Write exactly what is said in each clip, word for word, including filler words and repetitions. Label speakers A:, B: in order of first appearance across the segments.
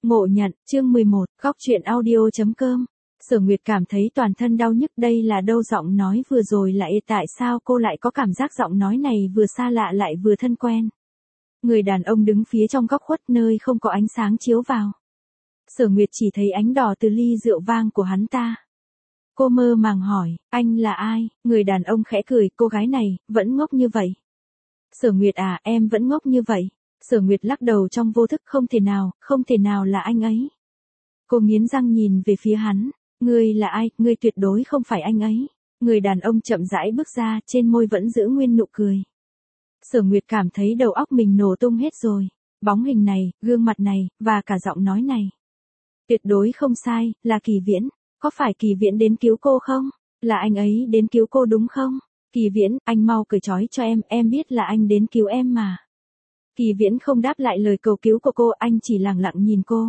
A: Ngộ nhận, chương mười một, góc truyện audio.com. Sở Nguyệt cảm thấy toàn thân đau nhức, đây là đâu giọng nói vừa rồi lại tại sao cô lại có cảm giác giọng nói này vừa xa lạ lại vừa thân quen. Người đàn ông đứng phía trong góc khuất nơi không có ánh sáng chiếu vào. Sở Nguyệt chỉ thấy ánh đỏ từ ly rượu vang của hắn ta. Cô mơ màng hỏi, anh là ai? Người đàn ông khẽ cười, cô gái này, vẫn ngốc như vậy. Sở Nguyệt à, em vẫn ngốc như vậy. Sở Nguyệt lắc đầu trong vô thức, không thể nào, không thể nào là anh ấy. Cô nghiến răng nhìn về phía hắn, ngươi là ai, ngươi tuyệt đối không phải anh ấy. Người đàn ông chậm rãi bước ra, trên môi vẫn giữ nguyên nụ cười. Sở Nguyệt cảm thấy đầu óc mình nổ tung hết rồi, bóng hình này, gương mặt này, và cả giọng nói này. Tuyệt đối không sai, là Kỳ Viễn, có phải Kỳ Viễn đến cứu cô không? Là anh ấy đến cứu cô đúng không? Kỳ Viễn, anh mau cởi trói cho em, em biết là anh đến cứu em mà. Kỳ Viễn không đáp lại lời cầu cứu của cô, anh chỉ lặng lặng nhìn cô.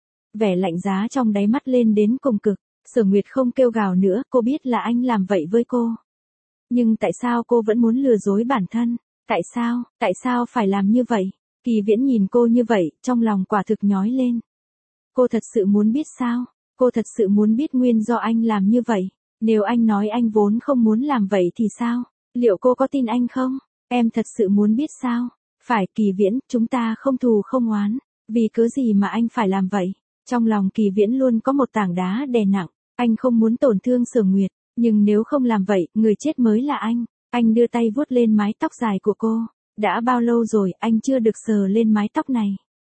A: Vẻ lạnh giá trong đáy mắt lên đến cùng cực, Sở Nguyệt không kêu gào nữa, cô biết là anh làm vậy với cô. Nhưng tại sao cô vẫn muốn lừa dối bản thân? Tại sao, tại sao phải làm như vậy? Kỳ Viễn nhìn cô như vậy, trong lòng quả thực nhói lên. Cô thật sự muốn biết sao? Cô thật sự muốn biết nguyên do anh làm như vậy. Nếu anh nói anh vốn không muốn làm vậy thì sao? Liệu cô có tin anh không? Em thật sự muốn biết sao? Phải, Kỳ Viễn, chúng ta không thù không oán. Vì cớ gì mà anh phải làm vậy? Trong lòng Kỳ Viễn luôn có một tảng đá đè nặng. Anh không muốn tổn thương Sở Nguyệt. Nhưng nếu không làm vậy, người chết mới là anh. Anh đưa tay vuốt lên mái tóc dài của cô. Đã bao lâu rồi anh chưa được sờ lên mái tóc này?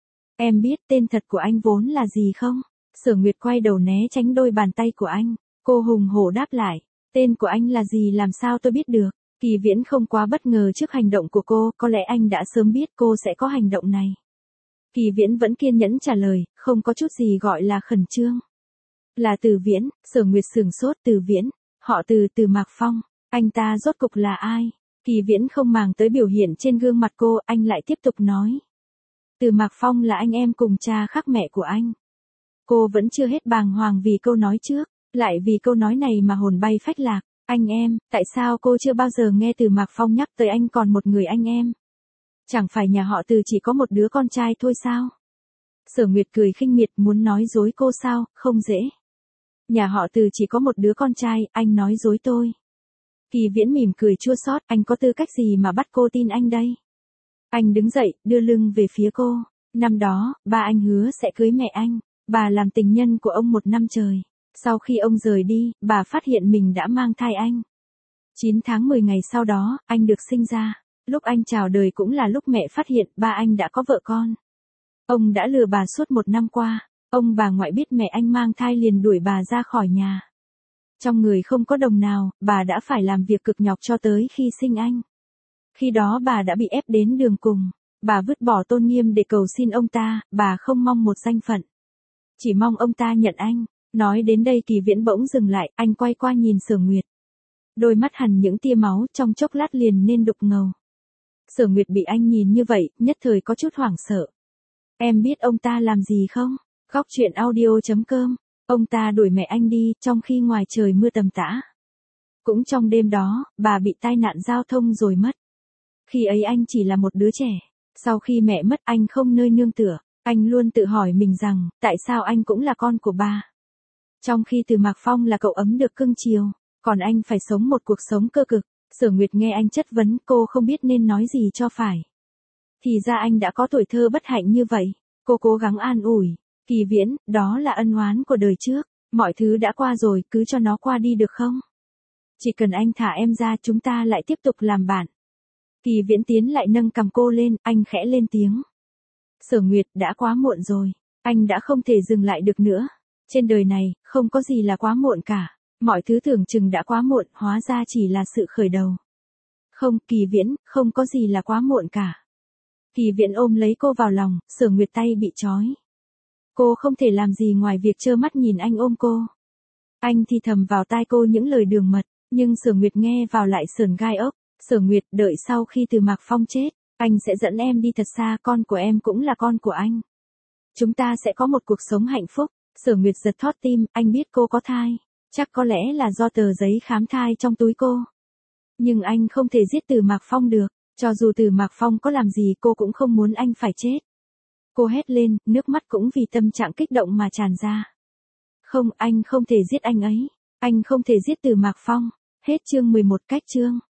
A: Em biết tên thật của anh vốn là gì không? Sở Nguyệt quay đầu né tránh đôi bàn tay của anh. Cô hùng hổ đáp lại. Tên của anh là gì, làm sao tôi biết được? Kỳ Viễn không quá bất ngờ trước hành động của cô, có lẽ anh đã sớm biết cô sẽ có hành động này. Kỳ Viễn vẫn kiên nhẫn trả lời, không có chút gì gọi là khẩn trương. Là Từ Viễn. Sở Nguyệt sửng sốt. Từ Viễn, họ Từ, Từ Mạc Phong, anh ta rốt cục là ai? Kỳ Viễn không màng tới biểu hiện trên gương mặt cô, anh lại tiếp tục nói. Từ Mạc Phong là anh em cùng cha khác mẹ của anh. Cô vẫn chưa hết bàng hoàng vì câu nói trước, lại vì câu nói này mà hồn bay phách lạc. Anh em, tại sao cô chưa bao giờ nghe Từ Mạc Phong nhắc tới anh còn một người anh em? Chẳng phải nhà họ Từ chỉ có một đứa con trai thôi sao? Sở Nguyệt cười khinh miệt, muốn nói dối cô sao, không dễ. Nhà họ Từ chỉ có một đứa con trai, anh nói dối tôi. Kỳ Viễn mỉm cười chua xót, anh có tư cách gì mà bắt cô tin anh đây? Anh đứng dậy, đưa lưng về phía cô. Năm đó, ba anh hứa sẽ cưới mẹ anh. Bà làm tình nhân của ông một năm trời. Sau khi ông rời đi, bà phát hiện mình đã mang thai anh. chín tháng mười ngày sau đó, anh được sinh ra. Lúc anh chào đời cũng là lúc mẹ phát hiện ba anh đã có vợ con. Ông đã lừa bà suốt một năm qua. Ông bà ngoại biết mẹ anh mang thai liền đuổi bà ra khỏi nhà. Trong người không có đồng nào, bà đã phải làm việc cực nhọc cho tới khi sinh anh. Khi đó bà đã bị ép đến đường cùng. Bà vứt bỏ tôn nghiêm để cầu xin ông ta, bà không mong một danh phận. Chỉ mong ông ta nhận anh. Nói đến đây Kỳ Viễn bỗng dừng lại, anh quay qua nhìn Sở Nguyệt. Đôi mắt hằn những tia máu, trong chốc lát liền nên đục ngầu. Sở Nguyệt bị anh nhìn như vậy, nhất thời có chút hoảng sợ. Em biết ông ta làm gì không? Góc truyện audio.com. Ông ta đuổi mẹ anh đi, trong khi ngoài trời mưa tầm tã. Cũng trong đêm đó, bà bị tai nạn giao thông rồi mất. Khi ấy anh chỉ là một đứa trẻ. Sau khi mẹ mất anh không nơi nương tựa. Anh luôn tự hỏi mình rằng, tại sao anh cũng là con của bà? Trong khi Từ Mạc Phong là cậu ấm được cưng chiều, còn anh phải sống một cuộc sống cơ cực. Sở Nguyệt nghe anh chất vấn, cô không biết nên nói gì cho phải. Thì ra anh đã có tuổi thơ bất hạnh như vậy. Cô cố gắng an ủi. Kỳ Viễn, đó là ân oán của đời trước. Mọi thứ đã qua rồi, cứ cho nó qua đi được không? Chỉ cần anh thả em ra, chúng ta lại tiếp tục làm bạn. Kỳ Viễn tiến lại nâng cằm cô lên, anh khẽ lên tiếng. Sở Nguyệt, đã quá muộn rồi. Anh đã không thể dừng lại được nữa. Trên đời này, không có gì là quá muộn cả. Mọi thứ tưởng chừng đã quá muộn, hóa ra chỉ là sự khởi đầu. Không, Kỳ Viễn, không có gì là quá muộn cả. Kỳ Viễn ôm lấy cô vào lòng, Sở Nguyệt tay bị trói. Cô không thể làm gì ngoài việc trơ mắt nhìn anh ôm cô. Anh thì thầm vào tai cô những lời đường mật, nhưng Sở Nguyệt nghe vào lại sởn gai ốc. Sở Nguyệt, đợi sau khi Từ Mạc Phong chết, anh sẽ dẫn em đi thật xa, con của em cũng là con của anh. Chúng ta sẽ có một cuộc sống hạnh phúc. Sở Nguyệt giật thót tim, anh biết cô có thai. Chắc có lẽ là do tờ giấy khám thai trong túi cô. Nhưng anh không thể giết Từ Mạc Phong được. Cho dù Từ Mạc Phong có làm gì cô cũng không muốn anh phải chết. Cô hét lên, nước mắt cũng vì tâm trạng kích động mà tràn ra. Không, anh không thể giết anh ấy. Anh không thể giết Từ Mạc Phong. Hết chương mười một. Cách chương.